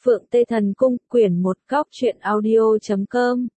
Phượng Tê Thần Cung, quyển 1 góc truyện audio.com.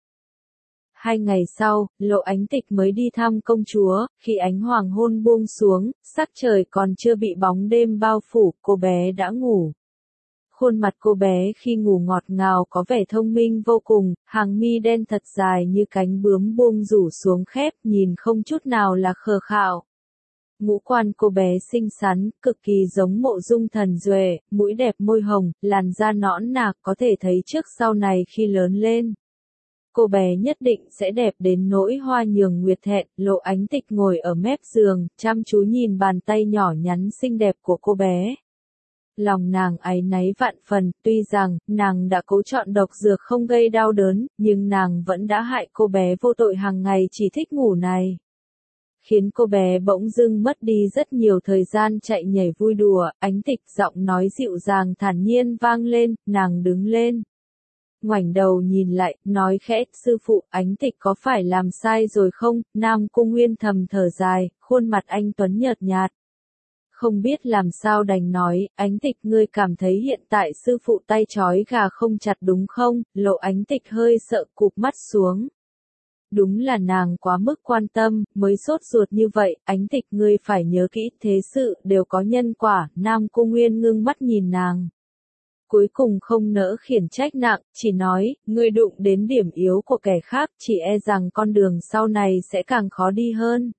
2 ngày sau, Lộ Ánh Tịch mới đi thăm công chúa, khi ánh hoàng hôn buông xuống, sắc trời còn chưa bị bóng đêm bao phủ, cô bé đã ngủ. Khuôn mặt cô bé khi ngủ ngọt ngào có vẻ thông minh vô cùng, hàng mi đen thật dài như cánh bướm buông rủ xuống khép, nhìn không chút nào là khờ khạo. Ngũ quan cô bé xinh xắn, cực kỳ giống Mộ Dung Thần Duệ, mũi đẹp môi hồng, làn da nõn nà, có thể thấy trước sau này khi lớn lên. Cô bé nhất định sẽ đẹp đến nỗi hoa nhường nguyệt thẹn. Lộ Ánh Tịch ngồi ở mép giường, chăm chú nhìn bàn tay nhỏ nhắn xinh đẹp của cô bé. Lòng nàng áy náy vạn phần, tuy rằng, nàng đã cố chọn độc dược không gây đau đớn, nhưng nàng vẫn đã hại cô bé vô tội hàng ngày chỉ thích ngủ này. Khiến cô bé bỗng dưng mất đi rất nhiều thời gian chạy nhảy vui đùa. Ánh Tịch giọng nói dịu dàng thản nhiên vang lên, nàng đứng lên. Ngoảnh đầu nhìn lại, nói khẽ, sư phụ, Ánh Tịch có phải làm sai rồi không? Nam Cung Nguyên thầm thở dài, khuôn mặt anh tuấn nhợt nhạt. Không biết làm sao đành nói, Ánh Tịch ngươi cảm thấy hiện tại sư phụ tay trói gà không chặt đúng không? Lộ Ánh Tịch hơi sợ cụp mắt xuống. Đúng là nàng quá mức quan tâm, mới sốt ruột như vậy. Ánh Tịch ngươi phải nhớ kỹ, thế sự đều có nhân quả. Nam Cung Nguyên ngưng mắt nhìn nàng. Cuối cùng không nỡ khiển trách nặng, chỉ nói, ngươi đụng đến điểm yếu của kẻ khác, chỉ e rằng con đường sau này sẽ càng khó đi hơn.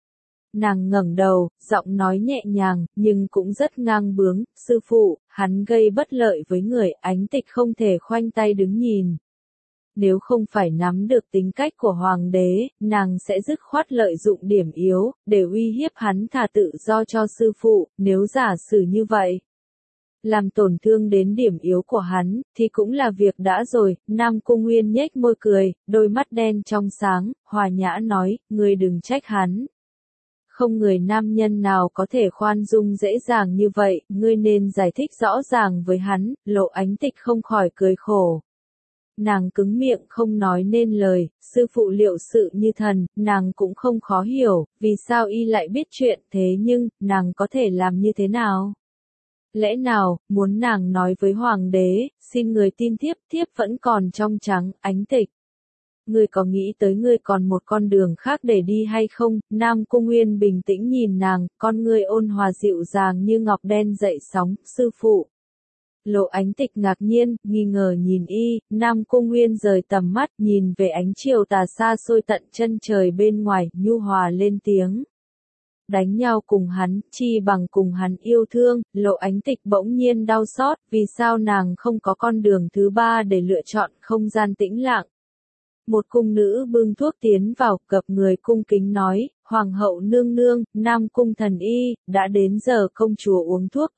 Nàng ngẩng đầu, giọng nói nhẹ nhàng, nhưng cũng rất ngang bướng, sư phụ, hắn gây bất lợi với người. Ánh Tịch không thể khoanh tay đứng nhìn. Nếu không phải nắm được tính cách của hoàng đế, nàng sẽ dứt khoát lợi dụng điểm yếu, để uy hiếp hắn thả tự do cho sư phụ. Nếu giả sử như vậy, làm tổn thương đến điểm yếu của hắn, thì cũng là việc đã rồi. Nam Cung Nguyên nhếch môi cười, đôi mắt đen trong sáng, hòa nhã nói, ngươi đừng trách hắn. Không người nam nhân nào có thể khoan dung dễ dàng như vậy, ngươi nên giải thích rõ ràng với hắn. Lộ Ánh Tịch không khỏi cười khổ. Nàng cứng miệng không nói nên lời, sư phụ liệu sự như thần, nàng cũng không khó hiểu, vì sao y lại biết chuyện thế nhưng, nàng có thể làm như thế nào? Lẽ nào, muốn nàng nói với hoàng đế, xin người tin thiếp, thiếp vẫn còn trong trắng. Ánh Tịch, ngươi có nghĩ tới ngươi còn một con đường khác để đi hay không? Nam Cung Nguyên bình tĩnh nhìn nàng, con ngươi ôn hòa dịu dàng như ngọc đen dậy sóng, sư phụ. Lộ Ánh Tịch ngạc nhiên, nghi ngờ nhìn y. Nam Cung Nguyên rời tầm mắt, nhìn về ánh chiều tà xa xôi tận chân trời bên ngoài, nhu hòa lên tiếng. Đánh nhau cùng hắn, chi bằng cùng hắn yêu thương. Lộ Ánh Tịch bỗng nhiên đau xót, vì sao nàng không có con đường thứ ba để lựa chọn. Không gian tĩnh lặng. Một cung nữ bưng thuốc tiến vào, cập người cung kính nói, hoàng hậu nương nương, Nam Cung thần y, đã đến giờ công chúa uống thuốc.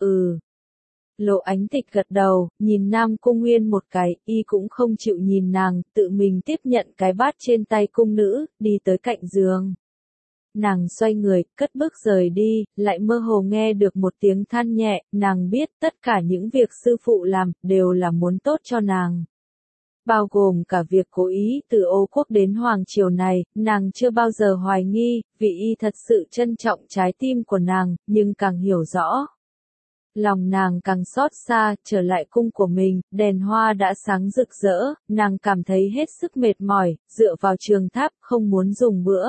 Lộ Ánh Tịch gật đầu, nhìn Nam Cung Nguyên một cái, y cũng không chịu nhìn nàng, tự mình tiếp nhận cái bát trên tay cung nữ, đi tới cạnh giường. Nàng xoay người, cất bước rời đi, lại mơ hồ nghe được một tiếng than nhẹ. Nàng biết tất cả những việc sư phụ làm, đều là muốn tốt cho nàng. Bao gồm cả việc cố ý từ Ô Quốc đến Hoàng Triều này. Nàng chưa bao giờ hoài nghi, vì y thật sự trân trọng trái tim của nàng, nhưng càng hiểu rõ. Lòng nàng càng xót xa. Trở lại cung của mình, đèn hoa đã sáng rực rỡ, nàng cảm thấy hết sức mệt mỏi, dựa vào trường tháp, không muốn dùng bữa.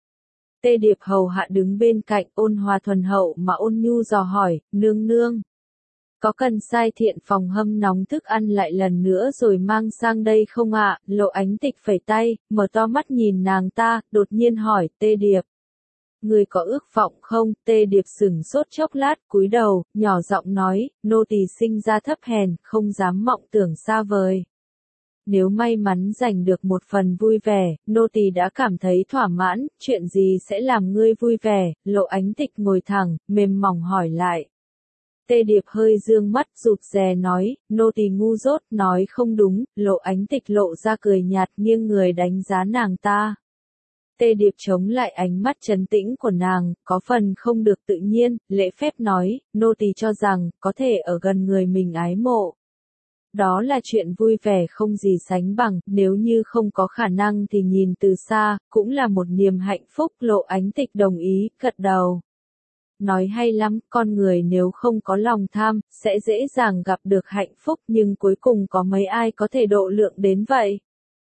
Tê Điệp hầu hạ đứng bên cạnh, ôn hòa thuần hậu mà ôn nhu dò hỏi, nương nương. Có cần sai Thiện phòng hâm nóng thức ăn lại lần nữa rồi mang sang đây không ạ? Lộ Ánh Tịch phẩy tay, mở to mắt nhìn nàng ta, đột nhiên hỏi, Tê Điệp. Người có ước vọng không? Tê Điệp sửng sốt chốc lát, cúi đầu, nhỏ giọng nói, nô tỳ sinh ra thấp hèn, không dám mộng tưởng xa vời. Nếu may mắn giành được một phần vui vẻ, nô tỳ đã cảm thấy thỏa mãn. Chuyện gì sẽ làm ngươi vui vẻ? Lộ Ánh Tịch ngồi thẳng, mềm mỏng hỏi lại. Tê Điệp hơi dương mắt, rụt rè nói, nô tỳ ngu dốt, nói không đúng. Lộ Ánh Tịch lộ ra cười nhạt, nghiêng người đánh giá nàng ta. Tê Điệp chống lại ánh mắt trấn tĩnh của nàng, có phần không được tự nhiên, lễ phép nói, nô tỳ cho rằng, có thể ở gần người mình ái mộ. Đó là chuyện vui vẻ không gì sánh bằng, nếu như không có khả năng thì nhìn từ xa, cũng là một niềm hạnh phúc. Lộ Ánh Tịch đồng ý, gật đầu. nói hay lắm, con người nếu không có lòng tham, sẽ dễ dàng gặp được hạnh phúc nhưng cuối cùng có mấy ai có thể độ lượng đến vậy.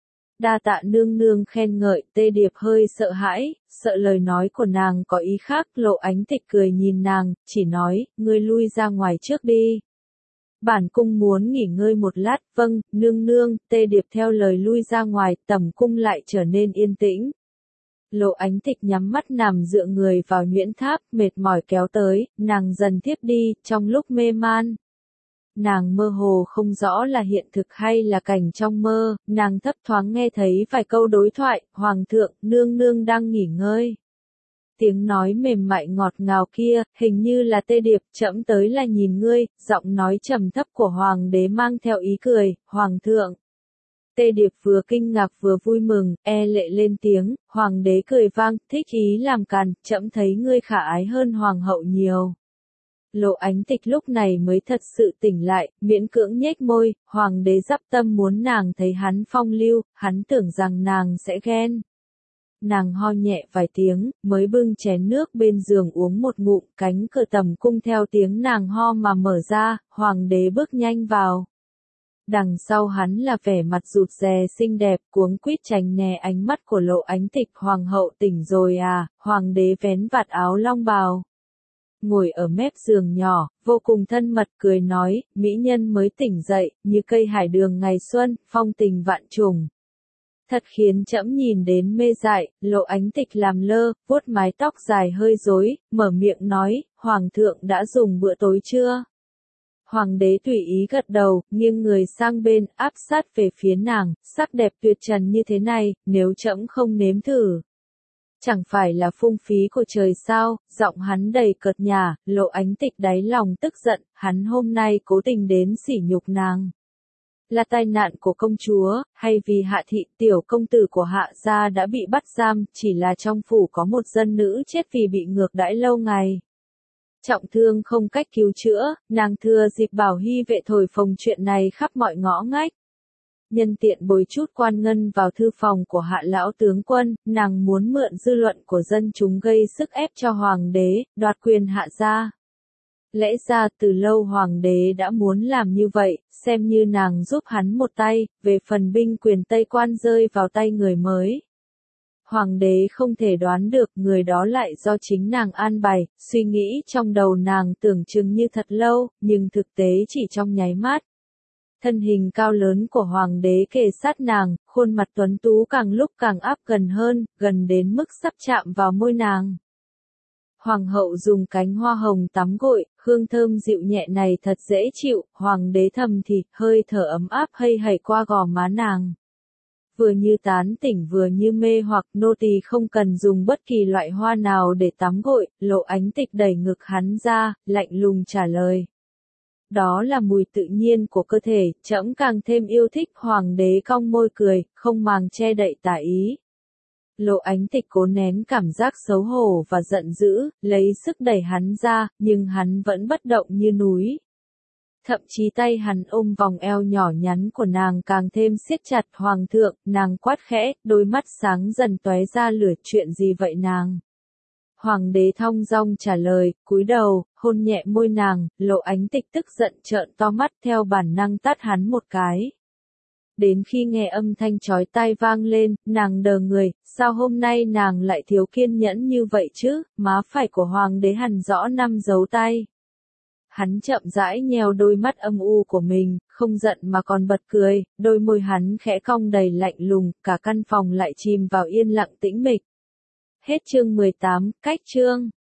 Đa tạ nương nương khen ngợi, Tê Điệp hơi sợ hãi, sợ lời nói của nàng có ý khác, Lộ Ánh Tịch cười nhìn nàng, chỉ nói, ngươi lui ra ngoài trước đi. Bản cung muốn nghỉ ngơi một lát, vâng, nương nương, Tê Điệp theo lời lui ra ngoài, tầm cung lại trở nên yên tĩnh. Lộ Ánh Tịch nhắm mắt nằm dựa người vào nhuyễn tháp, mệt mỏi kéo tới, nàng dần thiếp đi, trong lúc mê man. Nàng mơ hồ không rõ là hiện thực hay là cảnh trong mơ, nàng thấp thoáng nghe thấy vài câu đối thoại, Hoàng thượng, nương nương đang nghỉ ngơi. Tiếng nói mềm mại ngọt ngào kia, hình như là Tê Điệp, trẫm tới là nhìn ngươi, giọng nói trầm thấp của Hoàng đế mang theo ý cười, Hoàng thượng. Tê Điệp vừa kinh ngạc vừa vui mừng, lệ lên tiếng, Hoàng đế cười vang, thích ý làm càn, trẫm thấy ngươi khả ái hơn Hoàng hậu nhiều. Lộ Ánh Tịch lúc này mới thật sự tỉnh lại, miễn cưỡng nhếch môi, Hoàng đế dắp tâm muốn nàng thấy hắn phong lưu, hắn tưởng rằng nàng sẽ ghen. Nàng ho nhẹ vài tiếng, mới bưng chén nước bên giường uống một ngụm, cánh cửa tầm cung theo tiếng nàng ho mà mở ra, Hoàng đế bước nhanh vào. Đằng sau hắn là vẻ mặt rụt rè xinh đẹp, cuống quýt tránh né ánh mắt của Lộ Ánh Tịch, Hoàng hậu tỉnh rồi à, Hoàng đế vén vạt áo long bào. Ngồi ở mép giường nhỏ, vô cùng thân mật cười nói, mỹ nhân mới tỉnh dậy, như cây hải đường ngày xuân, phong tình vạn trùng. Thật khiến trẫm nhìn đến mê dại, Lộ Ánh Tịch làm lơ, vuốt mái tóc dài hơi rối, mở miệng nói, Hoàng thượng đã dùng bữa tối chưa? Hoàng đế tùy ý gật đầu, nghiêng người sang bên, áp sát về phía nàng, sắc đẹp tuyệt trần như thế này, nếu trẫm không nếm thử. Chẳng phải là phung phí của trời sao, giọng hắn đầy cợt nhả, Lộ Ánh Tịch đáy lòng tức giận, hắn hôm nay cố tình đến sỉ nhục nàng. Là tai nạn của công chúa, hay vì Hạ thị tiểu công tử của Hạ gia đã bị bắt giam, chỉ là trong phủ có một dân nữ chết vì bị ngược đãi lâu ngày. Trọng thương không cách cứu chữa, nàng thừa dịp bảo hy vệ thổi phồng chuyện này khắp mọi ngõ ngách. Nhân tiện bồi chút quan ngân vào thư phòng của Hạ lão tướng quân, nàng muốn mượn dư luận của dân chúng gây sức ép cho Hoàng đế, đoạt quyền Hạ gia. Lẽ ra từ lâu Hoàng đế đã muốn làm như vậy, xem như nàng giúp hắn một tay, về phần binh quyền Tây Quan rơi vào tay người mới. Hoàng đế không thể đoán được người đó lại do chính nàng an bài, suy nghĩ trong đầu nàng tưởng chừng như thật lâu, nhưng thực tế chỉ trong nháy mắt. Thân hình cao lớn của Hoàng đế kề sát nàng, khuôn mặt tuấn tú càng lúc càng áp gần hơn, gần đến mức sắp chạm vào môi nàng. Hoàng hậu dùng cánh hoa hồng tắm gội, hương thơm dịu nhẹ này thật dễ chịu, Hoàng đế thầm thì, hơi thở ấm áp hay hẩy qua gò má nàng. Vừa như tán tỉnh vừa như mê hoặc, nô tỳ không cần dùng bất kỳ loại hoa nào để tắm gội, Lộ Ánh Tịch đẩy ngực hắn ra, lạnh lùng trả lời. Đó là mùi tự nhiên của cơ thể, trẫm càng thêm yêu thích. Hoàng đế cong môi cười, không màng che đậy tà ý. Lộ Ánh Tịch cố nén cảm giác xấu hổ và giận dữ, lấy sức đẩy hắn ra, nhưng hắn vẫn bất động như núi. Thậm chí tay hắn ôm vòng eo nhỏ nhắn của nàng càng thêm siết chặt. Hoàng thượng, nàng quát khẽ, đôi mắt sáng dần tóe ra lửa, chuyện gì vậy nàng? Hoàng đế thong dong trả lời, cúi đầu, hôn nhẹ môi nàng, Lộ Ánh Tịch tức giận trợn to mắt theo bản năng tát hắn một cái. Đến khi nghe âm thanh chói tai vang lên, nàng đờ người, sao hôm nay nàng lại thiếu kiên nhẫn như vậy chứ, má phải của Hoàng đế hằn rõ 5 dấu tay. Hắn chậm rãi nheo đôi mắt âm u của mình, không giận mà còn bật cười, đôi môi hắn khẽ cong đầy lạnh lùng, cả căn phòng lại chìm vào yên lặng tĩnh mịch. Hết chương 18, cách chương.